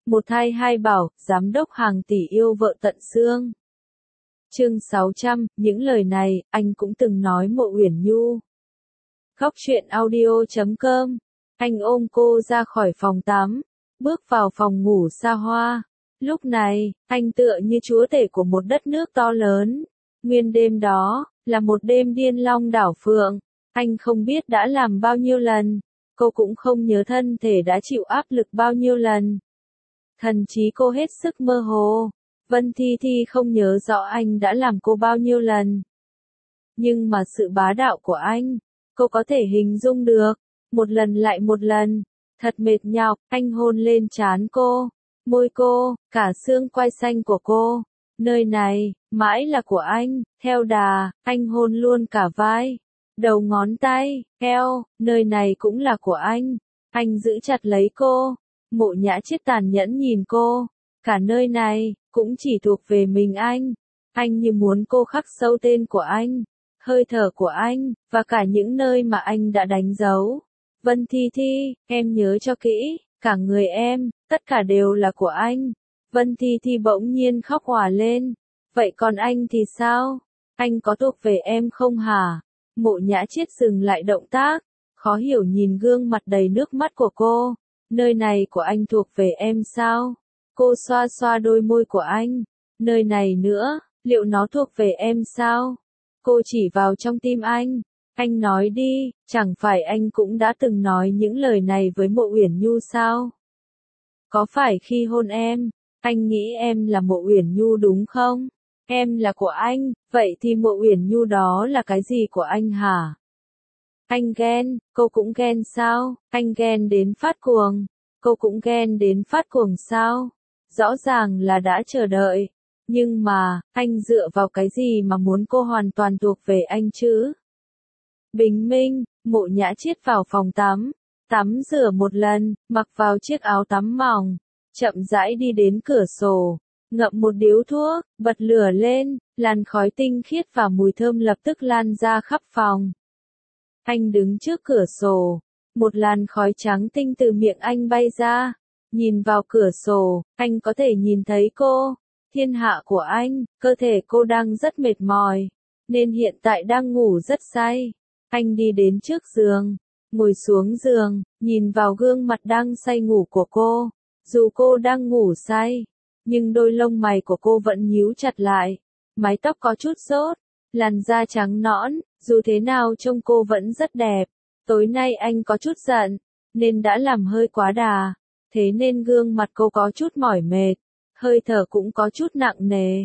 Một thai hai bảo, giám đốc hàng tỷ yêu vợ tận xương. Chương 600, những lời này, anh cũng từng nói Mộ Uyển Nhu. Góc truyện audio.com. Anh ôm cô ra khỏi phòng tắm, bước vào phòng ngủ xa hoa. Lúc này, anh tựa như chúa tể của một đất nước to lớn. Nguyên đêm đó, là một đêm điên long đảo phượng. Anh không biết đã làm bao nhiêu lần. Cô cũng không nhớ thân thể đã chịu áp lực bao nhiêu lần. Thần trí cô hết sức mơ hồ. Vân Thi Thi không nhớ rõ anh đã làm cô bao nhiêu lần. Nhưng mà sự bá đạo của anh, cô có thể hình dung được. Một lần lại một lần. Thật mệt nhọc, anh hôn lên trán cô, môi cô, cả xương quai xanh của cô. Nơi này, mãi là của anh. Theo đà, anh hôn luôn cả vai, đầu ngón tay, eo, nơi này cũng là của anh. Anh giữ chặt lấy cô. Mộ Nhã Chiết tàn nhẫn nhìn cô. Cả nơi này, cũng chỉ thuộc về mình anh. Anh như muốn cô khắc sâu tên của anh, hơi thở của anh, và cả những nơi mà anh đã đánh dấu. Vân Thi Thi, em nhớ cho kỹ, cả người em, tất cả đều là của anh. Vân Thi Thi bỗng nhiên khóc òa lên. Vậy còn anh thì sao? Anh có thuộc về em không hả? Mộ Nhã Chiết dừng lại động tác, khó hiểu nhìn gương mặt đầy nước mắt của cô. Nơi này của anh thuộc về em sao? Cô xoa xoa đôi môi của anh. Nơi này nữa, liệu nó thuộc về em sao? Cô chỉ vào trong tim anh. Anh nói đi, chẳng phải anh cũng đã từng nói những lời này với Mộ Uyển Nhu sao? Có phải khi hôn em, anh nghĩ em là Mộ Uyển Nhu đúng không? Em là của anh, vậy thì Mộ Uyển Nhu đó là cái gì của anh hả? Anh ghen, cô cũng ghen sao? Anh ghen đến phát cuồng, cô cũng ghen đến phát cuồng sao? Rõ ràng là đã chờ đợi. Nhưng mà, anh dựa vào cái gì mà muốn cô hoàn toàn thuộc về anh chứ? Bình minh, Mộ Nhã Chiết vào phòng tắm, tắm rửa một lần, mặc vào chiếc áo tắm mỏng, chậm rãi đi đến cửa sổ, ngậm một điếu thuốc, bật lửa lên, làn khói tinh khiết và mùi thơm lập tức lan ra khắp phòng. Anh đứng trước cửa sổ, một làn khói trắng tinh từ miệng anh bay ra, nhìn vào cửa sổ, anh có thể nhìn thấy cô, thiên hạ của anh, cơ thể cô đang rất mệt mỏi, nên hiện tại đang ngủ rất say. Anh đi đến trước giường, ngồi xuống giường, nhìn vào gương mặt đang say ngủ của cô. Dù cô đang ngủ say, nhưng đôi lông mày của cô vẫn nhíu chặt lại. Mái tóc có chút rối, làn da trắng nõn, dù thế nào trông cô vẫn rất đẹp. Tối nay anh có chút giận, nên đã làm hơi quá đà. Thế nên gương mặt cô có chút mỏi mệt, hơi thở cũng có chút nặng nề.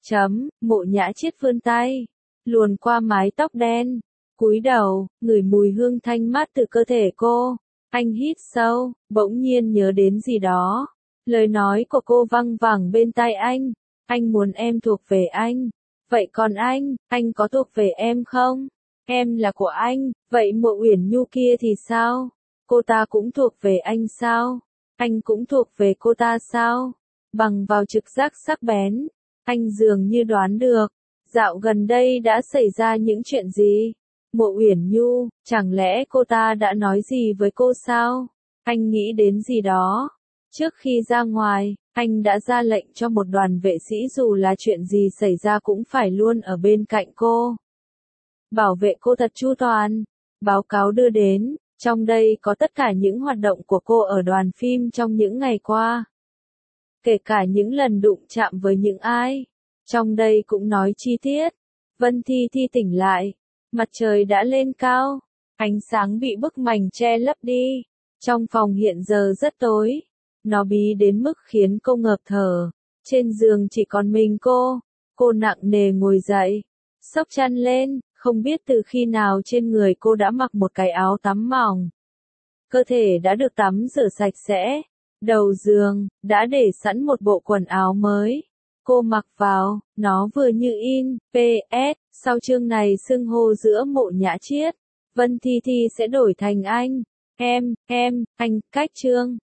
Mộ Nhã Chiết vươn tay, luồn qua mái tóc đen. Cúi đầu, ngửi mùi hương thanh mát từ cơ thể cô. Anh hít sâu, bỗng nhiên nhớ đến gì đó. Lời nói của cô văng vẳng bên tai anh. Anh muốn em thuộc về anh. Vậy còn anh có thuộc về em không? Em là của anh, vậy Mộ Uyển Nhu kia thì sao? Cô ta cũng thuộc về anh sao? Anh cũng thuộc về cô ta sao? Bằng vào trực giác sắc bén, anh dường như đoán được, dạo gần đây đã xảy ra những chuyện gì? Mộ Uyển Nhu, chẳng lẽ cô ta đã nói gì với cô sao? Anh nghĩ đến gì đó. Trước khi ra ngoài, anh đã ra lệnh cho một đoàn vệ sĩ dù là chuyện gì xảy ra cũng phải luôn ở bên cạnh cô. Bảo vệ cô thật chu toàn. Báo cáo đưa đến, trong đây có tất cả những hoạt động của cô ở đoàn phim trong những ngày qua. Kể cả những lần đụng chạm với những ai. Trong đây cũng nói chi tiết. Vân Thi Thi tỉnh lại. Mặt trời đã lên cao, ánh sáng bị bức mành che lấp đi. Trong phòng hiện giờ rất tối, nó bí đến mức khiến cô ngợp thở. Trên giường chỉ còn mình cô nặng nề ngồi dậy, xốc chăn lên, không biết từ khi nào trên người cô đã mặc một cái áo tắm mỏng. Cơ thể đã được tắm rửa sạch sẽ, đầu giường, đã để sẵn một bộ quần áo mới. Cô mặc vào, nó vừa như in. PS, sau chương này xưng hô giữa Mộ Nhã Chiết, Vân Thi Thi sẽ đổi thành anh, em, anh, cách chương.